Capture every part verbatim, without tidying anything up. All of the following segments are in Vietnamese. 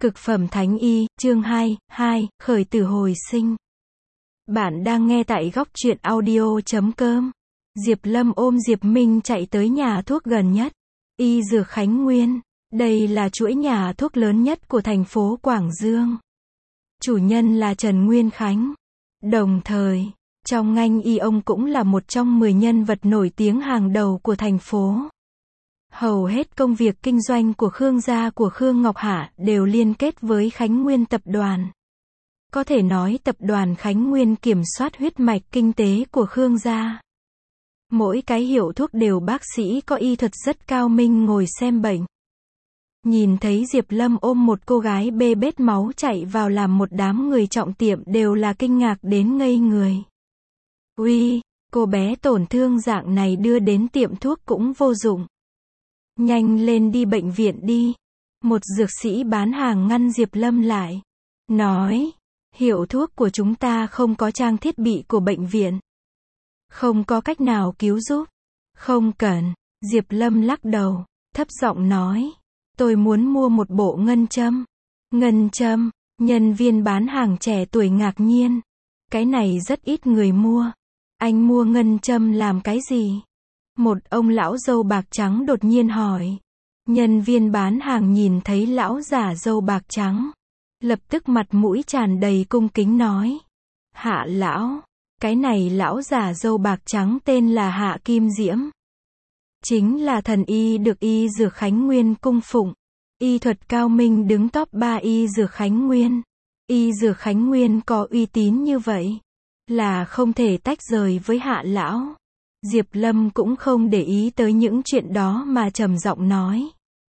Cực phẩm thánh y, chương hai, hai, khởi tử hồi sinh. Bạn đang nghe tại góc truyện audio chấm com. Diệp Lâm ôm Diệp Minh chạy tới nhà thuốc gần nhất. Y Dược Khánh Nguyên. Đây là chuỗi nhà thuốc lớn nhất của thành phố Quảng Dương. Chủ nhân là Trần Nguyên Khánh. Đồng thời, trong ngành y ông cũng là một trong mười nhân vật nổi tiếng hàng đầu của thành phố. Hầu hết công việc kinh doanh của Khương gia của Khương Ngọc Hạ đều liên kết với Khánh Nguyên tập đoàn. Có thể nói tập đoàn Khánh Nguyên kiểm soát huyết mạch kinh tế của Khương gia. Mỗi cái hiệu thuốc đều bác sĩ có y thuật rất cao minh ngồi xem bệnh. Nhìn thấy Diệp Lâm ôm một cô gái bê bết máu chạy vào làm một đám người trọng tiệm đều là kinh ngạc đến ngây người. Uy, cô bé tổn thương dạng này đưa đến tiệm thuốc cũng vô dụng. Nhanh lên đi bệnh viện đi. Một dược sĩ bán hàng ngăn Diệp Lâm lại. Nói, hiệu thuốc của chúng ta không có trang thiết bị của bệnh viện. Không có cách nào cứu giúp. Không cần. Diệp Lâm lắc đầu, thấp giọng nói. Tôi muốn mua một bộ ngân châm. Ngân châm, nhân viên bán hàng trẻ tuổi ngạc nhiên. Cái này rất ít người mua. Anh mua ngân châm làm cái gì? Một ông lão râu bạc trắng đột nhiên hỏi. Nhân viên bán hàng nhìn thấy lão giả râu bạc trắng. Lập tức mặt mũi tràn đầy cung kính nói. Hạ lão. Cái này lão giả râu bạc trắng tên là Hạ Kim Diễm. Chính là thần y được Y Dược Khánh Nguyên cung phụng. Y thuật cao minh đứng top ba Y Dược Khánh Nguyên. Y Dược Khánh Nguyên có uy tín như vậy. Là không thể tách rời với Hạ lão. Diệp Lâm cũng không để ý tới những chuyện đó mà trầm giọng nói.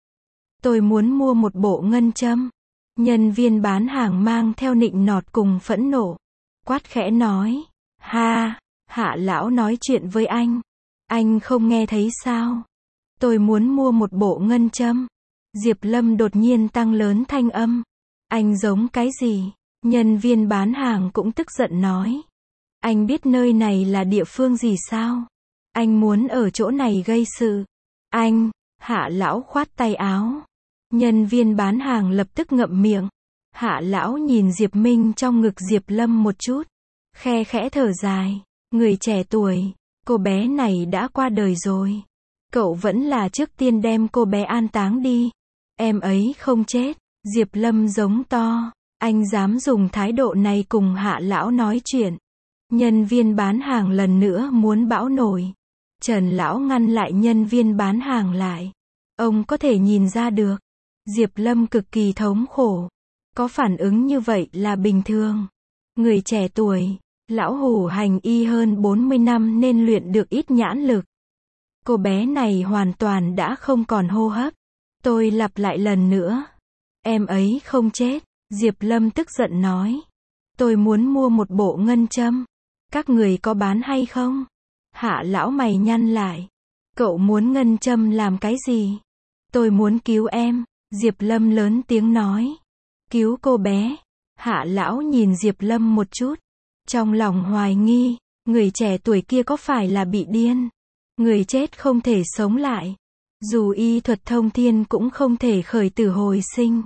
Tôi muốn mua một bộ ngân châm. Nhân viên bán hàng mang theo nịnh nọt cùng phẫn nộ. Quát khẽ nói. Ha, Hạ lão nói chuyện với anh. Anh không nghe thấy sao? Tôi muốn mua một bộ ngân châm. Diệp Lâm đột nhiên tăng lớn thanh âm. Anh giống cái gì? Nhân viên bán hàng cũng tức giận nói. Anh biết nơi này là địa phương gì sao? Anh muốn ở chỗ này gây sự. Anh, Hạ lão khoát tay áo. Nhân viên bán hàng lập tức ngậm miệng. Hạ lão nhìn Diệp Minh trong ngực Diệp Lâm một chút. Khe khẽ thở dài. Người trẻ tuổi, cô bé này đã qua đời rồi. Cậu vẫn là trước tiên đem cô bé an táng đi. Em ấy không chết. Diệp Lâm giống to. Anh dám dùng thái độ này cùng Hạ lão nói chuyện. Nhân viên bán hàng lần nữa muốn bão nổi. Trần lão ngăn lại nhân viên bán hàng lại. Ông có thể nhìn ra được. Diệp Lâm cực kỳ thống khổ. Có phản ứng như vậy là bình thường. Người trẻ tuổi, lão hủ hành y hơn bốn mươi năm nên luyện được ít nhãn lực. Cô bé này hoàn toàn đã không còn hô hấp. Tôi lặp lại lần nữa. Em ấy không chết. Diệp Lâm tức giận nói. Tôi muốn mua một bộ ngân châm. Các người có bán hay không? Hạ lão mày nhăn lại. Cậu muốn ngân châm làm cái gì? Tôi muốn cứu em. Diệp Lâm lớn tiếng nói. Cứu cô bé. Hạ lão nhìn Diệp Lâm một chút. Trong lòng hoài nghi. Người trẻ tuổi kia có phải là bị điên? Người chết không thể sống lại. Dù y thuật thông thiên cũng không thể khởi tử hồi sinh.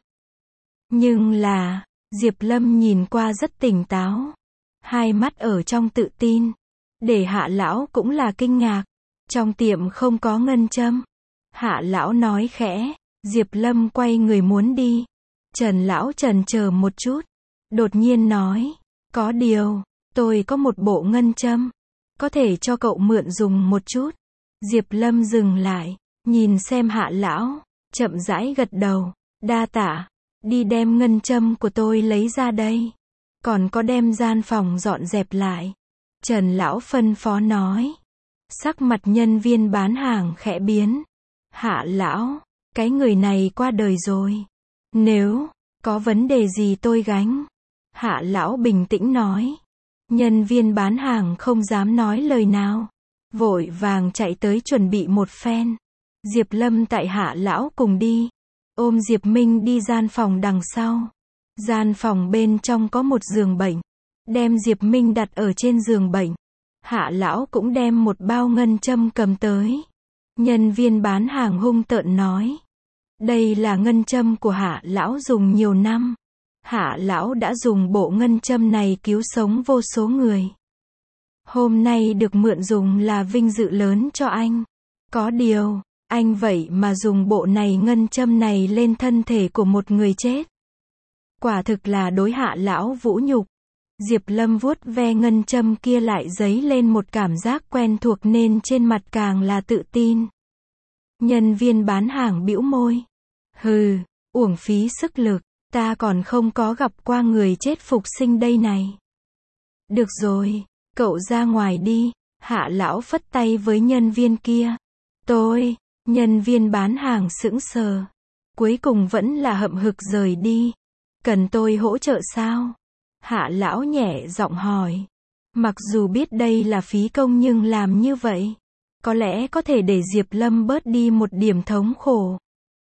Nhưng là, Diệp Lâm nhìn qua rất tỉnh táo. Hai mắt ở trong tự tin. Để Hạ lão cũng là kinh ngạc. Trong tiệm không có ngân châm. Hạ lão nói khẽ. Diệp Lâm quay người muốn đi. Trần lão chần chờ một chút. Đột nhiên nói. Có điều, tôi có một bộ ngân châm. Có thể cho cậu mượn dùng một chút. Diệp Lâm dừng lại. Nhìn xem Hạ lão. Chậm rãi gật đầu. Đa tạ. Đi đem ngân châm của tôi lấy ra đây. Còn có đem gian phòng dọn dẹp lại. Trần lão phân phó nói. Sắc mặt nhân viên bán hàng khẽ biến. Hạ lão, cái người này qua đời rồi. Nếu có vấn đề gì tôi gánh. Hạ lão bình tĩnh nói. Nhân viên bán hàng không dám nói lời nào. Vội vàng chạy tới chuẩn bị một phen. Diệp Lâm tại Hạ lão cùng đi. Ôm Diệp Minh đi gian phòng đằng sau. Gian phòng bên trong có một giường bệnh. Đem Diệp Minh đặt ở trên giường bệnh. Hạ lão cũng đem một bao ngân châm cầm tới. Nhân viên bán hàng hung tợn nói. Đây là ngân châm của Hạ lão dùng nhiều năm. Hạ lão đã dùng bộ ngân châm này cứu sống vô số người. Hôm nay được mượn dùng là vinh dự lớn cho anh. Có điều, anh vậy mà dùng bộ này ngân châm này lên thân thể của một người chết. Quả thực là đối Hạ lão vũ nhục. Diệp Lâm vuốt ve ngân châm kia lại dấy lên một cảm giác quen thuộc nên trên mặt càng là tự tin. Nhân viên bán hàng bĩu môi. Hừ, uổng phí sức lực, ta còn không có gặp qua người chết phục sinh đây này. Được rồi, cậu ra ngoài đi, Hạ lão phất tay với nhân viên kia. Tôi, nhân viên bán hàng sững sờ. Cuối cùng vẫn là hậm hực rời đi. Cần tôi hỗ trợ sao? Hạ lão nhẹ giọng hỏi. Mặc dù biết đây là phí công nhưng làm như vậy, có lẽ có thể để Diệp Lâm bớt đi một điểm thống khổ.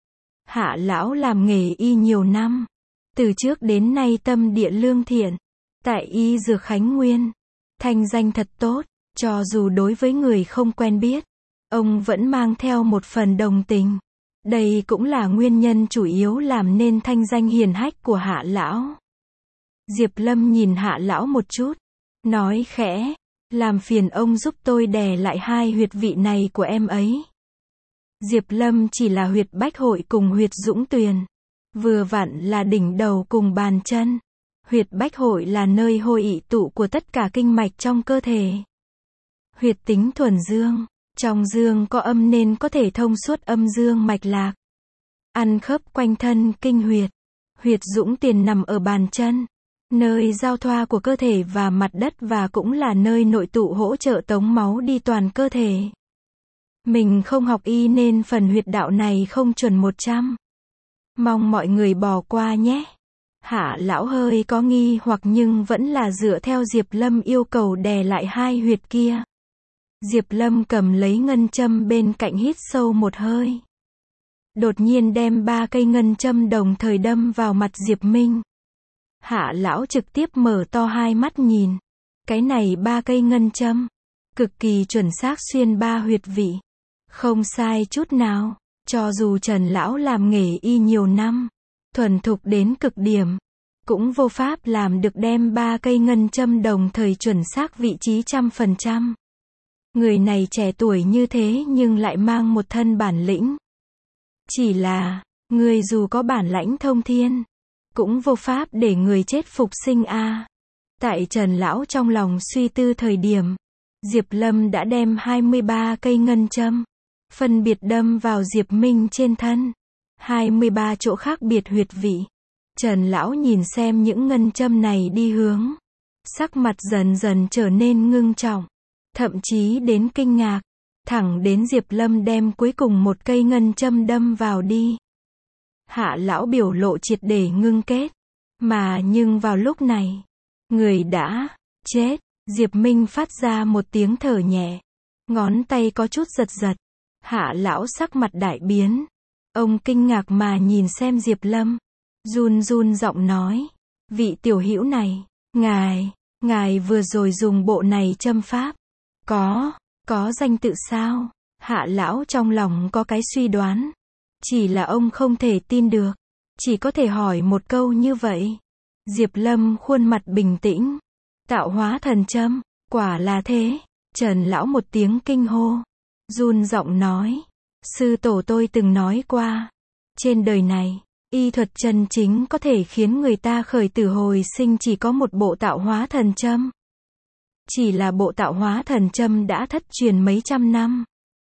Hạ lão làm nghề y nhiều năm. Từ trước đến nay tâm địa lương thiện. Tại y dược Khánh Nguyên. Thanh danh thật tốt. Cho dù đối với người không quen biết, ông vẫn mang theo một phần đồng tình. Đây cũng là nguyên nhân chủ yếu làm nên thanh danh hiển hách của Hạ lão. Diệp Lâm nhìn Hạ lão một chút. Nói khẽ. Làm phiền ông giúp tôi đè lại hai huyệt vị này của em ấy. Diệp Lâm chỉ là huyệt bách hội cùng huyệt dũng tuyền. Vừa vặn là đỉnh đầu cùng bàn chân. Huyệt bách hội là nơi hội ị tụ của tất cả kinh mạch trong cơ thể. Huyệt tính thuần dương. Trong dương có âm nên có thể thông suốt âm dương mạch lạc. Ăn khớp quanh thân kinh huyệt. Huyệt dũng tiền nằm ở bàn chân. Nơi giao thoa của cơ thể và mặt đất và cũng là nơi nội tụ hỗ trợ tống máu đi toàn cơ thể. Mình không học y nên phần huyệt đạo này không chuẩn một trăm. Mong mọi người bỏ qua nhé. Hạ lão hơi có nghi hoặc nhưng vẫn là dựa theo Diệp Lâm yêu cầu đè lại hai huyệt kia. Diệp Lâm cầm lấy ngân châm bên cạnh hít sâu một hơi. Đột nhiên đem ba cây ngân châm đồng thời đâm vào mặt Diệp Minh. Hạ lão trực tiếp mở to hai mắt nhìn. Cái này ba cây ngân châm. Cực kỳ chuẩn xác xuyên ba huyệt vị. Không sai chút nào. Cho dù Trần lão làm nghề y nhiều năm, thuần thục đến cực điểm, cũng vô pháp làm được đem ba cây ngân châm đồng thời chuẩn xác vị trí trăm phần trăm. Người này trẻ tuổi như thế nhưng lại mang một thân bản lĩnh. Chỉ là, người dù có bản lãnh thông thiên, cũng vô pháp để người chết phục sinh a. À. Tại Trần lão trong lòng suy tư thời điểm, Diệp Lâm đã đem hai mươi ba cây ngân châm phân biệt đâm vào Diệp Minh trên thân. hai mươi ba chỗ khác biệt huyệt vị. Trần lão nhìn xem những ngân châm này đi hướng. Sắc mặt dần dần trở nên ngưng trọng. Thậm chí đến kinh ngạc. Thẳng đến Diệp Lâm đem cuối cùng một cây ngân châm đâm vào đi. Hạ lão biểu lộ triệt để ngưng kết. Mà nhưng vào lúc này, người đã chết. Diệp Minh phát ra một tiếng thở nhẹ. Ngón tay có chút giật giật. Hạ lão sắc mặt đại biến. Ông kinh ngạc mà nhìn xem Diệp Lâm. Run run giọng nói. Vị tiểu hữu này, ngài, ngài vừa rồi dùng bộ này châm pháp. Có, có danh tự sao? Hạ lão trong lòng có cái suy đoán. Chỉ là ông không thể tin được. Chỉ có thể hỏi một câu như vậy. Diệp Lâm khuôn mặt bình tĩnh. Tạo hóa thần châm, quả là thế. Trần lão một tiếng kinh hô. Run giọng nói. Sư tổ tôi từng nói qua. Trên đời này, y thuật chân chính có thể khiến người ta khởi tử hồi sinh chỉ có một bộ tạo hóa thần châm. Chỉ là bộ tạo hóa thần châm đã thất truyền mấy trăm năm.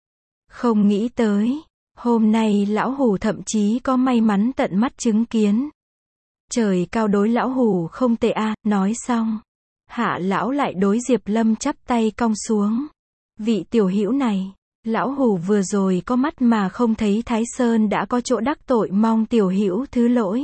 Không nghĩ tới, hôm nay lão hủ thậm chí có may mắn tận mắt chứng kiến. Trời cao đối lão hủ không tệ a. Nói xong, Hạ lão lại đối Diệp Lâm chắp tay cong xuống. Vị tiểu hữu này, lão hủ vừa rồi có mắt mà không thấy Thái Sơn đã có chỗ đắc tội, mong tiểu hữu thứ lỗi.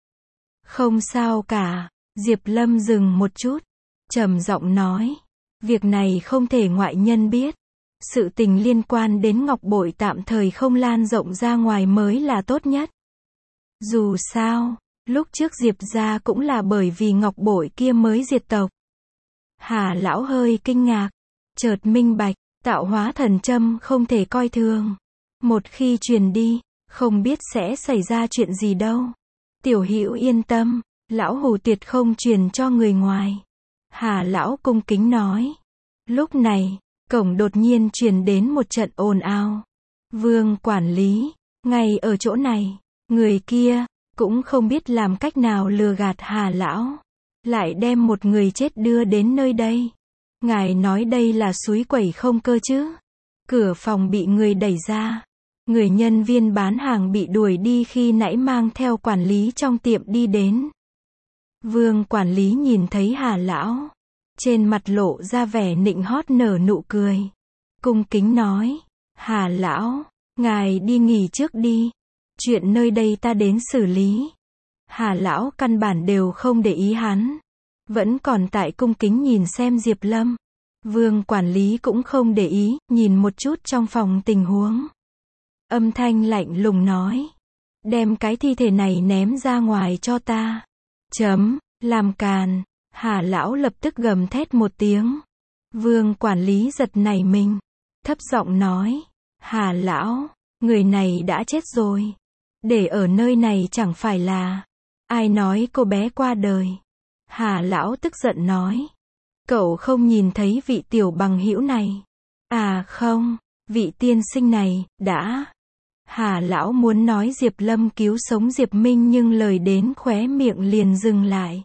Không sao cả. Diệp Lâm dừng một chút, trầm giọng nói. Việc này không thể ngoại nhân biết. Sự tình liên quan đến ngọc bội tạm thời không lan rộng ra ngoài mới là tốt nhất. Dù sao, lúc trước Diệp gia cũng là bởi vì ngọc bội kia mới diệt tộc. Hà lão hơi kinh ngạc, chợt minh bạch, tạo hóa thần châm không thể coi thường. Một khi truyền đi, không biết sẽ xảy ra chuyện gì đâu. Tiểu Hữu yên tâm, lão hủ tuyệt không truyền cho người ngoài. Hà lão cung kính nói. Lúc này, cổng đột nhiên truyền đến một trận ồn ào. Vương quản lý, ngay ở chỗ này, người kia, cũng không biết làm cách nào lừa gạt Hà lão. Lại đem một người chết đưa đến nơi đây. Ngài nói đây là suối quẩy không cơ chứ? Cửa phòng bị người đẩy ra. Người nhân viên bán hàng bị đuổi đi khi nãy mang theo quản lý trong tiệm đi đến. Vương quản lý nhìn thấy Hà lão. Trên mặt lộ ra vẻ nịnh hót nở nụ cười. Cung kính nói. Hà lão, ngài đi nghỉ trước đi. Chuyện nơi đây ta đến xử lý. Hà lão căn bản đều không để ý hắn. Vẫn còn tại cung kính nhìn xem Diệp Lâm. Vương quản lý cũng không để ý, nhìn một chút trong phòng tình huống. Âm thanh lạnh lùng nói. Đem cái thi thể này ném ra ngoài cho ta. Chấm, làm càn. Hà lão lập tức gầm thét một tiếng. Vương quản lý giật nảy mình. Thấp giọng nói. Hà lão, người này đã chết rồi. Để ở nơi này chẳng phải là. Ai nói cô bé qua đời. Hà lão tức giận nói. Cậu không nhìn thấy vị tiểu bằng hữu này. À không, vị tiên sinh này, đã. Hà lão muốn nói Diệp Lâm cứu sống Diệp Minh nhưng lời đến khóe miệng liền dừng lại.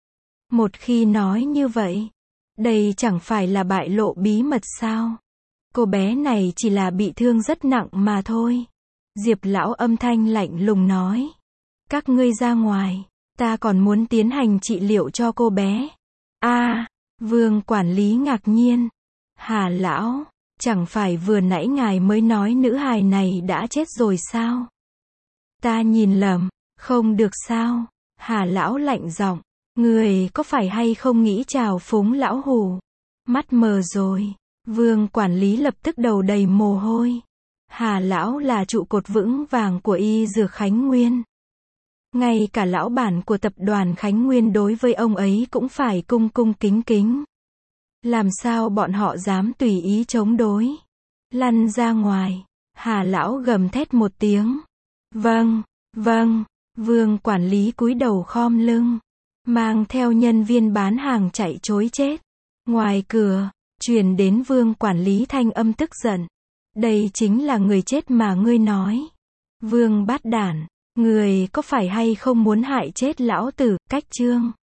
Một khi nói như vậy, đây chẳng phải là bại lộ bí mật sao? Cô bé này chỉ là bị thương rất nặng mà thôi. Diệp lão âm thanh lạnh lùng nói. Các ngươi ra ngoài, ta còn muốn tiến hành trị liệu cho cô bé. A, à, Vương quản lý ngạc nhiên. Hà lão, chẳng phải vừa nãy ngài mới nói nữ hài này đã chết rồi sao? Ta nhìn lầm, không được sao? Hà lão lạnh giọng. Người có phải hay không nghĩ trào phúng lão hủ? Mắt mờ rồi. Vương quản lý lập tức đầu đầy mồ hôi. Hà lão là trụ cột vững vàng của y dược Khánh Nguyên. Ngay cả lão bản của tập đoàn Khánh Nguyên đối với ông ấy cũng phải cung cung kính kính. Làm sao bọn họ dám tùy ý chống đối? Lăn ra ngoài. Hà lão gầm thét một tiếng. Vâng, vâng. Vương quản lý cúi đầu khom lưng. Mang theo nhân viên bán hàng chạy trối chết. Ngoài cửa, truyền đến Vương quản lý thanh âm tức giận. Đây chính là người chết mà ngươi nói. Vương bát đản, người có phải hay không muốn hại chết lão tử? Cách chương